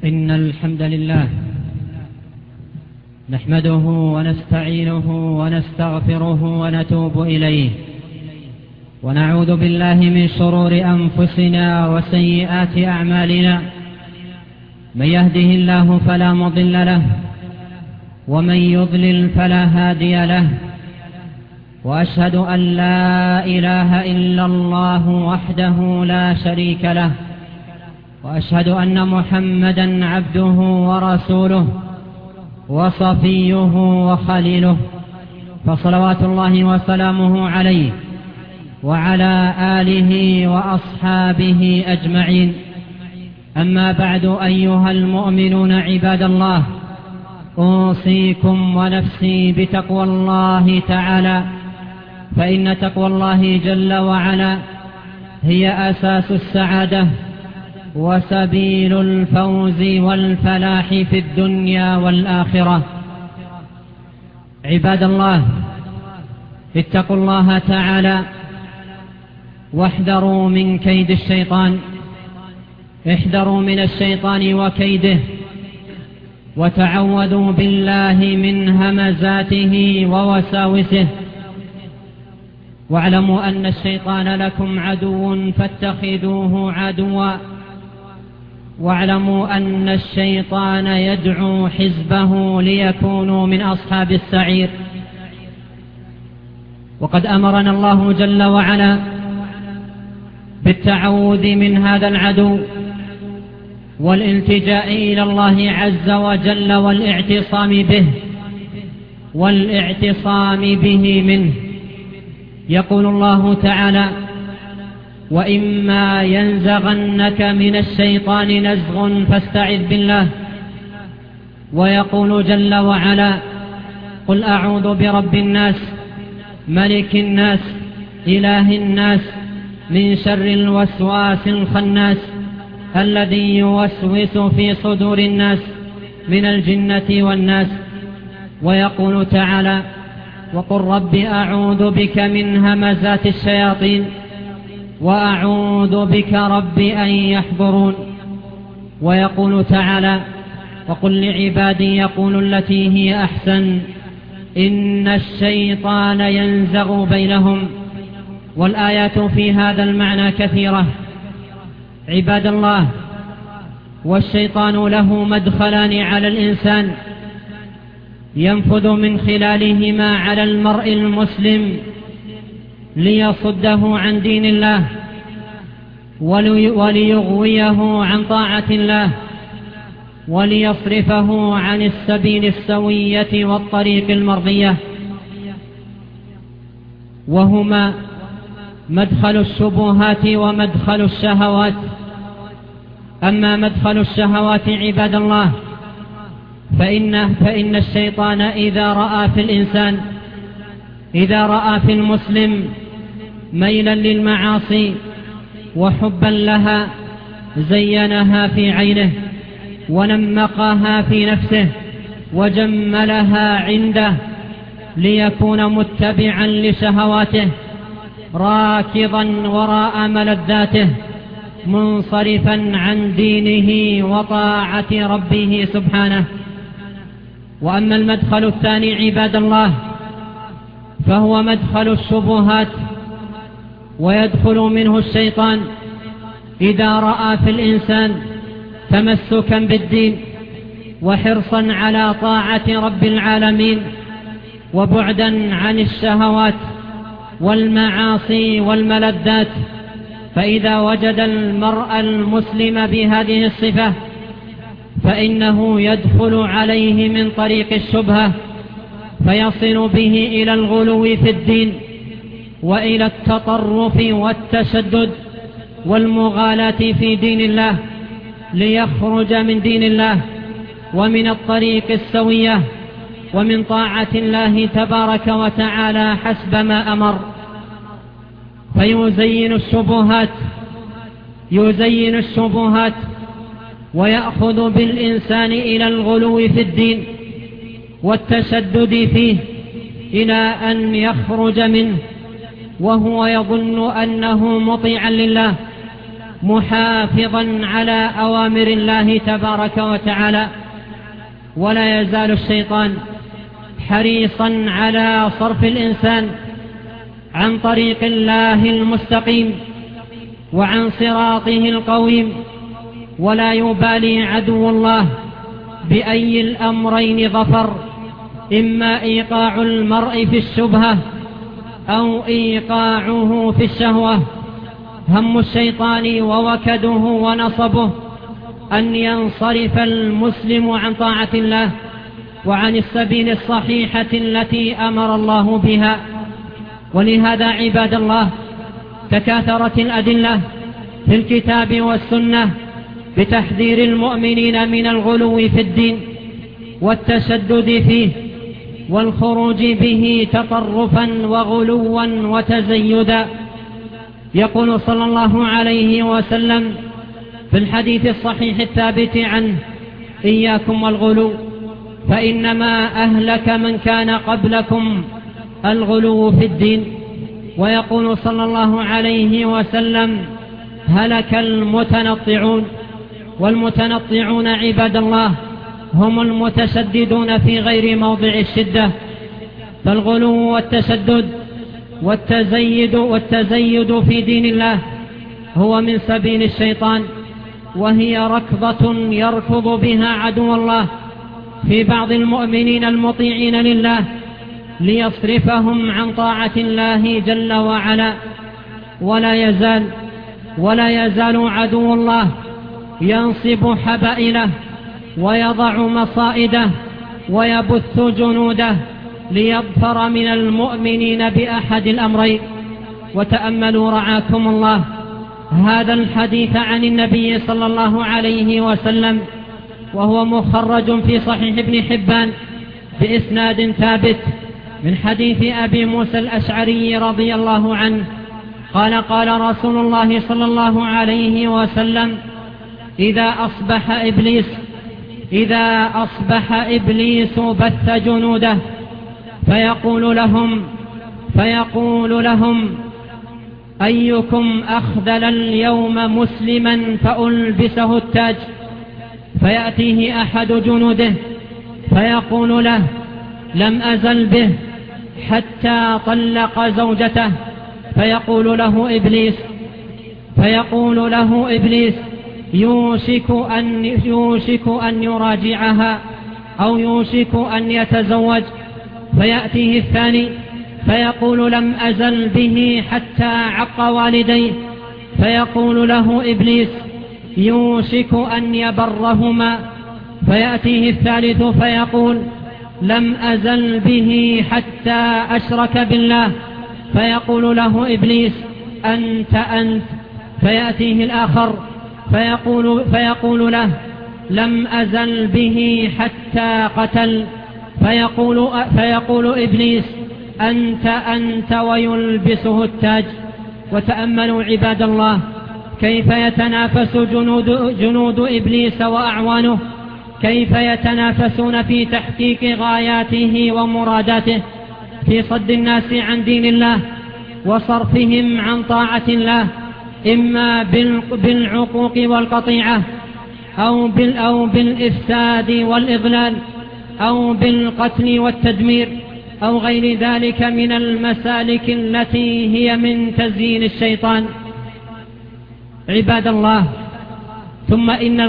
إن الحمد لله نحمده ونستعينه ونستغفره ونتوب إليه، ونعوذ بالله من شرور أنفسنا وسيئات أعمالنا. من يهده الله فلا مضل له، ومن يضلل فلا هادي له. وأشهد أن لا إله إلا الله وحده لا شريك له، وأشهد أن محمدًا عبده ورسوله وصفيه وخليله، فصلوات الله وسلامه عليه وعلى آله وأصحابه أجمعين. أما بعد، أيها المؤمنون عباد الله، أوصيكم ونفسي بتقوى الله تعالى، فإن تقوى الله جل وعلا هي أساس السعادة وسبيل الفوز والفلاح في الدنيا والآخرة. عباد الله، اتقوا الله تعالى واحذروا من كيد الشيطان. احذروا من الشيطان وكيده، وتعوذوا بالله من همزاته ووساوسه. واعلموا أن الشيطان لكم عدو فاتخذوه عدوا، واعلموا أن الشيطان يدعو حزبه ليكونوا من أصحاب السعير. وقد أمرنا الله جل وعلا بالتعوذ من هذا العدو والالتجاء إلى الله عز وجل والاعتصام به منه. يقول الله تعالى: وإما ينزغنك من الشيطان نزغ فاستعذ بالله. ويقول جل وعلا: قل أعوذ برب الناس ملك الناس إله الناس من شر الوسواس الخناس الذي يوسوس في صدور الناس من الجنة والناس. ويقول تعالى: وقل رب أعوذ بك من همزات الشياطين وأعوذ بك رب أن يحضرون. ويقول تعالى: وقل لعبادي يقولوا التي هي أحسن إن الشيطان ينزغ بينهم. والآيات في هذا المعنى كثيرة عباد الله. والشيطان له مدخلان على الإنسان ينفذ من خلالهما على المرء المسلم ليصده عن دين الله وليغويه عن طاعة الله وليصرفه عن السبيل السوية والطريق المرضية، وهما مدخل الشبهات ومدخل الشهوات. أما مدخل الشهوات عباد الله فإن الشيطان إذا رأى في المسلم ميلا للمعاصي وحبا لها زينها في عينه ونمقها في نفسه وجملها عنده ليكون متبعا لشهواته راكضا وراء ملذاته منصرفا عن دينه وطاعة ربه سبحانه. وأما المدخل الثاني عباد الله فهو مدخل الشبهات، ويدخل منه الشيطان إذا رأى في الإنسان تمسكا بالدين وحرصا على طاعة رب العالمين وبعدا عن الشهوات والمعاصي والملذات. فإذا وجد المرء المسلم بهذه الصفة فإنه يدخل عليه من طريق الشبهة فيصل به إلى الغلو في الدين وإلى التطرف والتشدد والمغالاة في دين الله ليخرج من دين الله ومن الطريق السوية ومن طاعة الله تبارك وتعالى حسب ما أمر. فيزين الشبهات ويأخذ بالإنسان إلى الغلو في الدين والتشدد فيه إلى أن يخرج منه وهو يظن أنه مطيعا لله محافظا على أوامر الله تبارك وتعالى. ولا يزال الشيطان حريصا على صرف الإنسان عن طريق الله المستقيم وعن صراطه القويم، ولا يبالي عدو الله بأي الأمرين ظفر، إما إيقاع المرء في الشبهة أو إيقاعه في الشهوة. هم الشيطان ووكده ونصبه أن ينصرف المسلم عن طاعة الله وعن السبيل الصحيحة التي أمر الله بها. ولهذا عباد الله تكاثرت الأدلة في الكتاب والسنة بتحذير المؤمنين من الغلو في الدين والتشدد فيه والخروج به تطرفا وغلوا وتزيدا. يقول صلى الله عليه وسلم في الحديث الصحيح الثابت عنه: إياكم والغلو فإنما أهلك من كان قبلكم الغلو في الدين. ويقول صلى الله عليه وسلم: هلك المتنطعون. والمتنطعون عباد الله هم المتشددون في غير موضع الشدة. فالغلو والتشدد والتزيد في دين الله هو من سبيل الشيطان، وهي ركضة يركض بها عدو الله في بعض المؤمنين المطيعين لله ليصرفهم عن طاعة الله جل وعلا. ولا يزال عدو الله ينصب حبائله ويضع مصائده ويبث جنوده ليظفر من المؤمنين بأحد الأمرين. وتأملوا رعاكم الله هذا الحديث عن النبي صلى الله عليه وسلم، وهو مخرج في صحيح ابن حبان بإسناد ثابت من حديث أبي موسى الأشعري رضي الله عنه قال: قال رسول الله صلى الله عليه وسلم: إذا أصبح إبليس بث جنوده فيقول لهم أيكم أخذل اليوم مسلما فألبسه التاج؟ فيأتيه أحد جنوده فيقول له: لم أزل به حتى طلق زوجته. فيقول له إبليس: يوشك أن يراجعها أو يوشك أن يتزوج. فيأتيه الثاني فيقول: لم أزل به حتى عق والديه. فيقول له إبليس: يوشك أن يبرهما. فيأتيه الثالث فيقول: لم أزل به حتى أشرك بالله. فيقول له إبليس: أنت. فيأتيه الآخر فيقول له: لم أزل به حتى قتل. فيقول إبليس: أنت ويلبسه التاج. وتأملوا عباد الله كيف يتنافس جنود إبليس وأعوانه، كيف يتنافسون في تحقيق غاياته ومراداته، في صد الناس عن دين الله وصرفهم عن طاعة الله، إما بالعقوق والقطيعة أو بالإفساد والإضلال أو بالقتل والتدمير أو غير ذلك من المسالك التي هي من تزيين الشيطان. عباد الله، ثم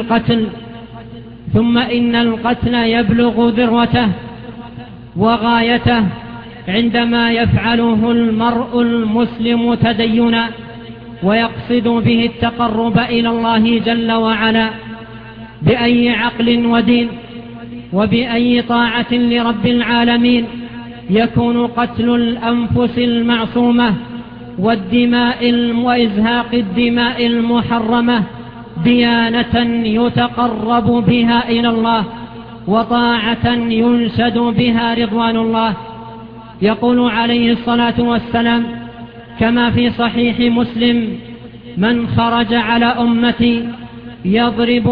إن القتل يبلغ ذروته وغايته عندما يفعله المرء المسلم تدينا ويقصد به التقرب إلى الله جل وعلا بأي عقل ودين وبأي طاعة لرب العالمين. يكون قتل الأنفس المعصومة وإزهاق الدماء المحرمة ديانة يتقرب بها إلى الله وطاعة ينشد بها رضوان الله. يقول عليه الصلاة والسلام كما في صحيح مسلم: من خرج على أمتي يضرب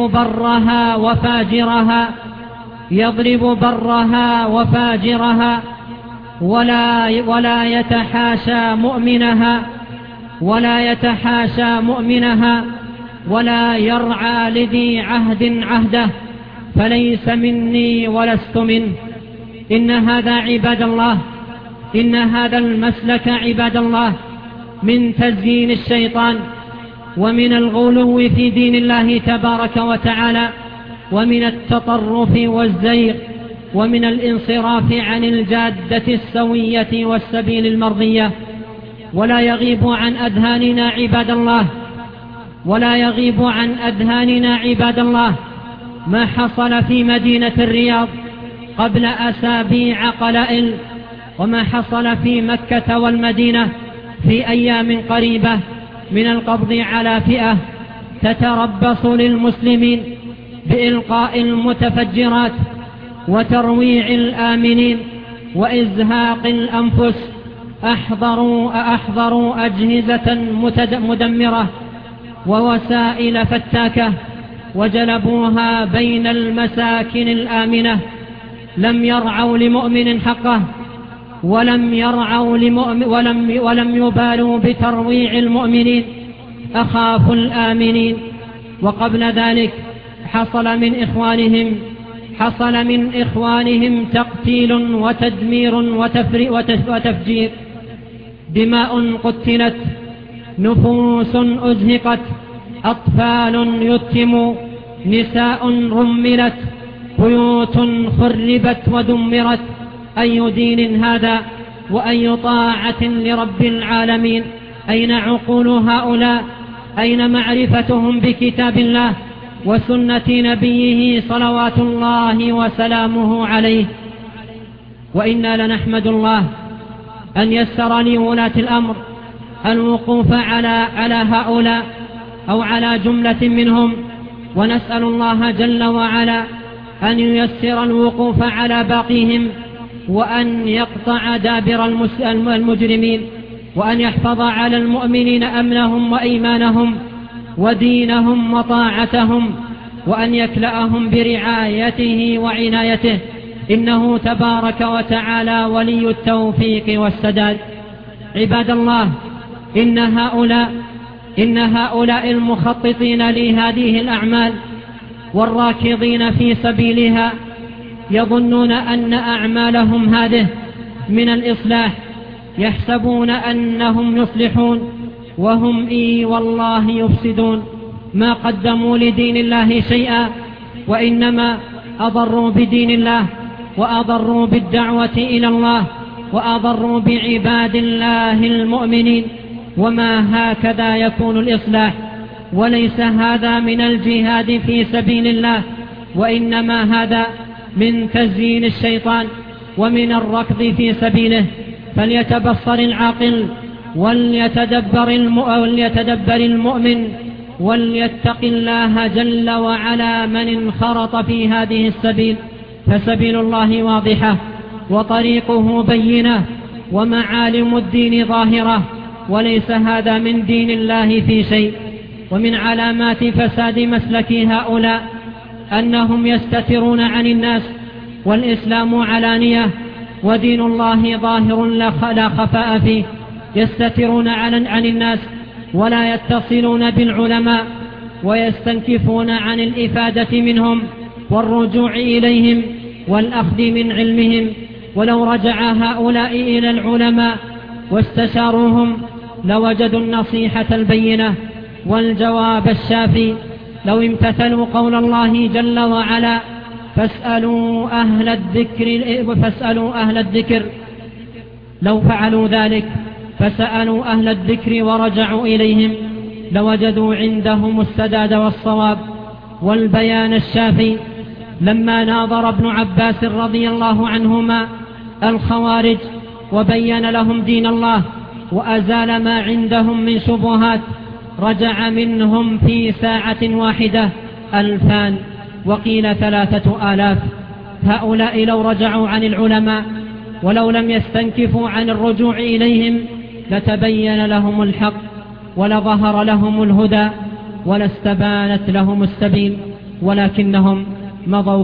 برها وفاجرها ولا يتحاشى مؤمنها ولا يرعى لذي عهد عهده فليس مني ولست منه. إن هذا عباد الله، إن هذا المسلك عباد الله من تزيين الشيطان ومن الغلو في دين الله تبارك وتعالى ومن التطرف والزيغ ومن الانصراف عن الجادة السوية والسبيل المرضية. ولا يغيب عن أذهاننا عباد الله، ولا يغيب عن أذهاننا عباد الله ما حصل في مدينة الرياض قبل أسابيع قلائل، وما حصل في مكة والمدينة في أيام قريبة من القبض على فئة تتربص للمسلمين بإلقاء المتفجرات وترويع الآمنين وإزهاق الأنفس. أحضروا أجهزة مدمرة ووسائل فتاكة وجلبوها بين المساكن الآمنة. لم يرعوا لمؤمن حقه، ولم يبالوا بترويع المؤمنين، أخافوا الآمنين. وقبل ذلك حصل من إخوانهم تقتيل وتدمير وتفجير، دماء قتلت، نفوس أزهقت، أطفال يتموا، نساء رملت، بيوت خربت ودمرت. أي دين هذا وأي طاعة لرب العالمين؟ أين عقول هؤلاء؟ أين معرفتهم بكتاب الله وسنة نبيه صلوات الله وسلامه عليه؟ وإنا لنحمد الله أن يسر لولاة الأمر الوقوف على هؤلاء أو على جملة منهم، ونسأل الله جل وعلا أن ييسر الوقوف على باقيهم، وأن يقطع دابر المجرمين، وأن يحفظ على المؤمنين أمنهم وإيمانهم ودينهم وطاعتهم، وأن يكلأهم برعايته وعنايته، إنه تبارك وتعالى ولي التوفيق والسداد. عباد الله، إن هؤلاء المخططين لهذه الأعمال والراكضين في سبيلها يظنون أن أعمالهم هذه من الإصلاح، يحسبون أنهم يصلحون وهم والله يفسدون. ما قدموا لدين الله شيئا، وإنما أضروا بدين الله وأضروا بالدعوة إلى الله وأضروا بعباد الله المؤمنين. وما هكذا يكون الإصلاح، وليس هذا من الجهاد في سبيل الله، وإنما هذا من تزيين الشيطان ومن الركض في سبيله. فليتبصر العاقل وليتدبر المؤمن وليتق الله جل وعلا من انخرط في هذه السبيل، فسبيل الله واضحة وطريقه بينة ومعالم الدين ظاهرة، وليس هذا من دين الله في شيء. ومن علامات فساد مسلك هؤلاء أنهم يستترون عن الناس، والإسلام علانية ودين الله ظاهر لا خفاء فيه. يستترون عن الناس ولا يتصلون بالعلماء، ويستنكفون عن الإفادة منهم والرجوع إليهم والأخذ من علمهم. ولو رجع هؤلاء إلى العلماء واستشاروهم لوجدوا النصيحة البينة والجواب الشافي. لو امتثلوا قول الله جل وعلا فاسألوا أهل الذكر، لو فعلوا ذلك فسألوا أهل الذكر ورجعوا إليهم لوجدوا عندهم السداد والصواب والبيان الشافي. لما ناظر ابن عباس رضي الله عنهما الخوارج وبين لهم دين الله وأزال ما عندهم من شبهات، رجع منهم في ساعة واحدة 2000 وقيل 3000. هؤلاء لو رجعوا عن العلماء ولو لم يستنكفوا عن الرجوع إليهم لتبين لهم الحق ولظهر لهم الهدى ولاستبانت لهم السبيل، ولكنهم مضوا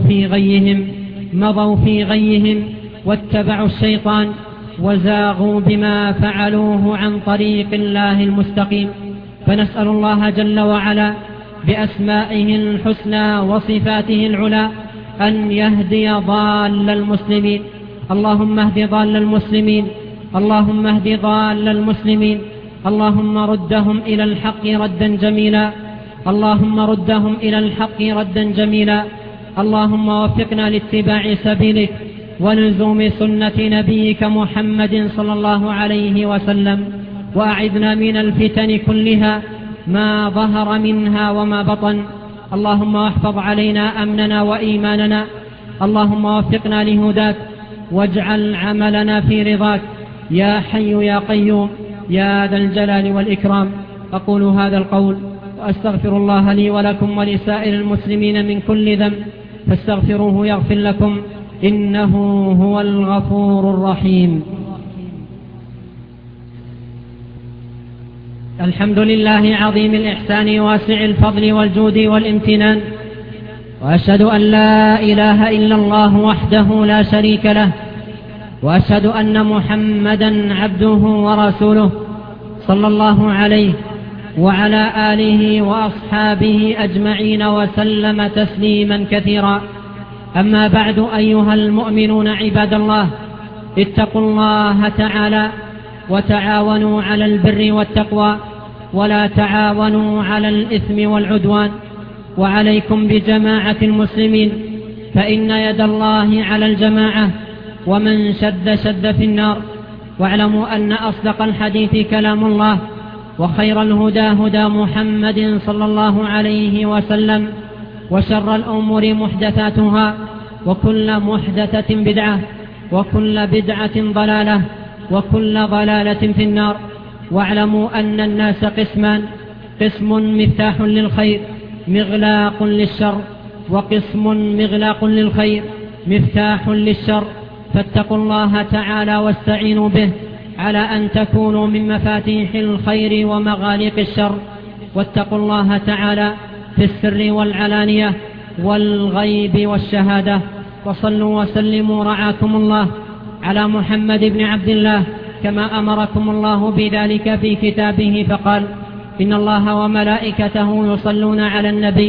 في غيهم واتبعوا الشيطان وزاغوا بما فعلوه عن طريق الله المستقيم. فنسأل الله جل وعلا بأسمائه الحسنى وصفاته العلى أن يهدي ضال المسلمين. اللهم اهد ضال المسلمين، اللهم اهد ضال المسلمين، اللهم ردهم إلى الحق ردا جميلا، اللهم ردهم إلى الحق ردا جميلا. اللهم وفقنا لاتباع سبيلك ولزوم سنة نبيك محمد صلى الله عليه وسلم، وأعذنا من الفتن كلها ما ظهر منها وما بطن. اللهم واحفظ علينا أمننا وإيماننا، اللهم وفقنا لهداك واجعل عملنا في رضاك يا حي يا قيوم يا ذا الجلال والإكرام. أقول هذا القول وأستغفر الله لي ولكم ولسائر المسلمين من كل ذنب، فاستغفروه يغفر لكم، إنه هو الغفور الرحيم. الحمد لله عظيم الإحسان واسع الفضل والجود والامتنان، وأشهد أن لا إله إلا الله وحده لا شريك له، وأشهد أن محمدا عبده ورسوله صلى الله عليه وعلى آله وأصحابه أجمعين وسلم تسليما كثيرا. أما بعد، أيها المؤمنون عباد الله، اتقوا الله تعالى وتعاونوا على البر والتقوى ولا تعاونوا على الإثم والعدوان، وعليكم بجماعة المسلمين، فإن يد الله على الجماعة، ومن شد في النار. واعلموا أن أصدق الحديث كلام الله، وخير الهدى هدى محمد صلى الله عليه وسلم، وشر الأمور محدثاتها، وكل محدثة بدعة، وكل بدعة ضلالة، وكل ضلالة في النار. واعلموا أن الناس قسمان: قسم مفتاح للخير مغلاق للشر، وقسم مغلاق للخير مفتاح للشر. فاتقوا الله تعالى واستعينوا به على أن تكونوا من مفاتيح الخير ومغاليق الشر. واتقوا الله تعالى في السر والعلانية والغيب والشهادة. وصلوا وسلموا رعاكم الله على محمد بن عبد الله كما أمركم الله بذلك في كتابه، فقال: إن الله وملائكته يصلون على النبي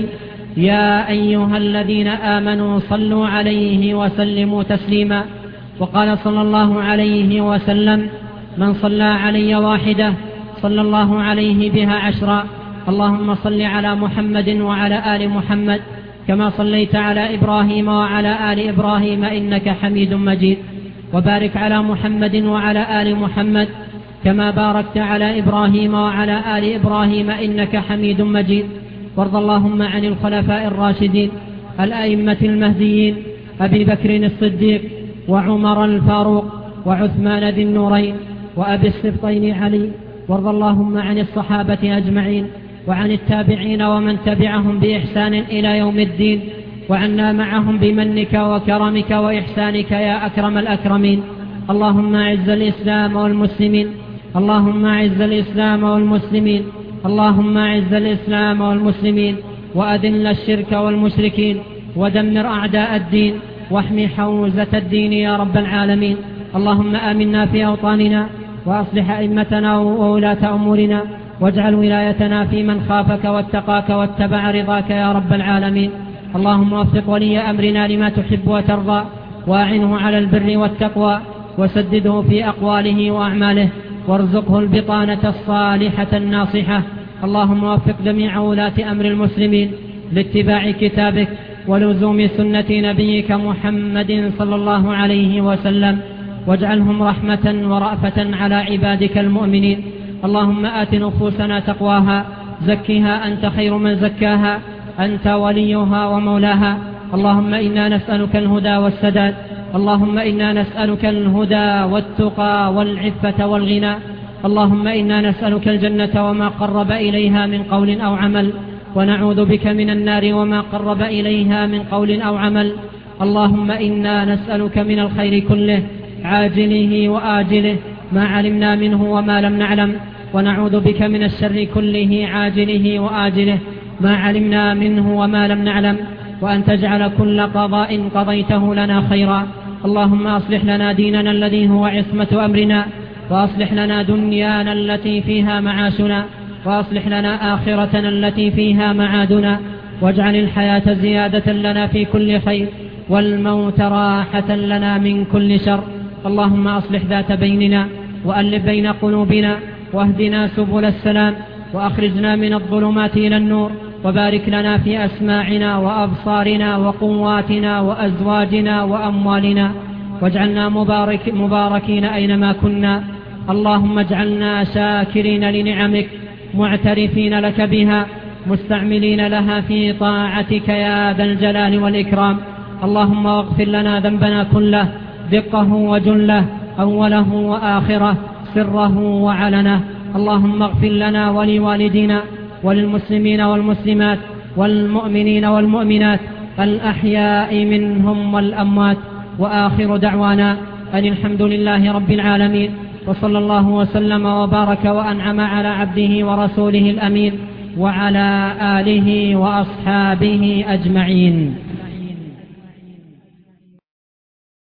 يا أيها الذين آمنوا صلوا عليه وسلموا تسليما. وقال صلى الله عليه وسلم: من صلى علي واحدة صلى الله عليه بها 10. اللهم صل على محمد وعلى آل محمد كما صليت على إبراهيم وعلى آل إبراهيم إنك حميد مجيد. وبارك على محمد وعلى آل محمد كما باركت على إبراهيم وعلى آل إبراهيم إنك حميد مجيد. وارض اللهم عن الخلفاء الراشدين الأئمة المهديين أبي بكر الصديق وعمر الفاروق وعثمان ذي النورين وأبي السبطين علي. وارض اللهم عن الصحابة أجمعين وعن التابعين ومن تبعهم بإحسان إلى يوم الدين، وعنا معهم بمنك وكرمك وإحسانك يا أكرم الأكرمين. اللهم أعز الإسلام والمسلمين، اللهم أعز الإسلام والمسلمين، اللهم أعز الإسلام والمسلمين، وأذل الشرك والمشركين، ودمر أعداء الدين، واحمي حوزة الدين يا رب العالمين. اللهم آمنا في أوطاننا، وأصلح أئمتنا وولاة أمورنا، واجعل ولايتنا في من خافك واتقاك واتبع رضاك يا رب العالمين. اللهم وفق ولي أمرنا لما تحب وترضى، وأعنه على البر والتقوى، وسدده في أقواله وأعماله، وارزقه البطانة الصالحة الناصحة. اللهم وفق جميع ولاة أمر المسلمين لاتباع كتابك ولزوم سنة نبيك محمد صلى الله عليه وسلم، واجعلهم رحمة ورأفة على عبادك المؤمنين. اللهم آت نفوسنا تقواها، زكها أنت خير من زكاها، أنت وليها ومولاها. اللهم إنا نسألك الهدى والسداد، اللهم إنا نسألك الهدى والتقى والعفة والغنى. اللهم إنا نسألك الجنة وما قرب إليها من قول أو عمل، ونعوذ بك من النار وما قرب إليها من قول أو عمل. اللهم إنا نسألك من الخير كله عاجله وآجله ما علمنا منه وما لم نعلم، ونعوذ بك من الشر كله عاجله وآجله ما علمنا منه وما لم نعلم، وأن تجعل كل قضاء قضيته لنا خيرا. اللهم أصلح لنا ديننا الذي هو عصمة أمرنا، وأصلح لنا دنيانا التي فيها معاشنا، وأصلح لنا آخرتنا التي فيها معادنا، واجعل الحياة زيادة لنا في كل خير، والموت راحة لنا من كل شر. اللهم أصلح ذات بيننا، وألف بين قلوبنا، واهدنا سبل السلام، وأخرجنا من الظلمات إلى النور، وبارك لنا في أسماعنا وأبصارنا وقواتنا وأزواجنا وأموالنا، واجعلنا مباركين أينما كنا. اللهم اجعلنا شاكرين لنعمك، معترفين لك بها، مستعملين لها في طاعتك يا ذا الجلال والإكرام. اللهم اغفر لنا ذنبنا كله، دقه وجله، أوله وآخره، سره وعلنه. اللهم اغفر لنا ولوالدينا وللمسلمين والمسلمات والمؤمنين والمؤمنات الأحياء منهم والأموات. وآخر دعوانا أن الحمد لله رب العالمين، وصلى الله وسلم وبارك وأنعم على عبده ورسوله الأمين وعلى آله وأصحابه أجمعين.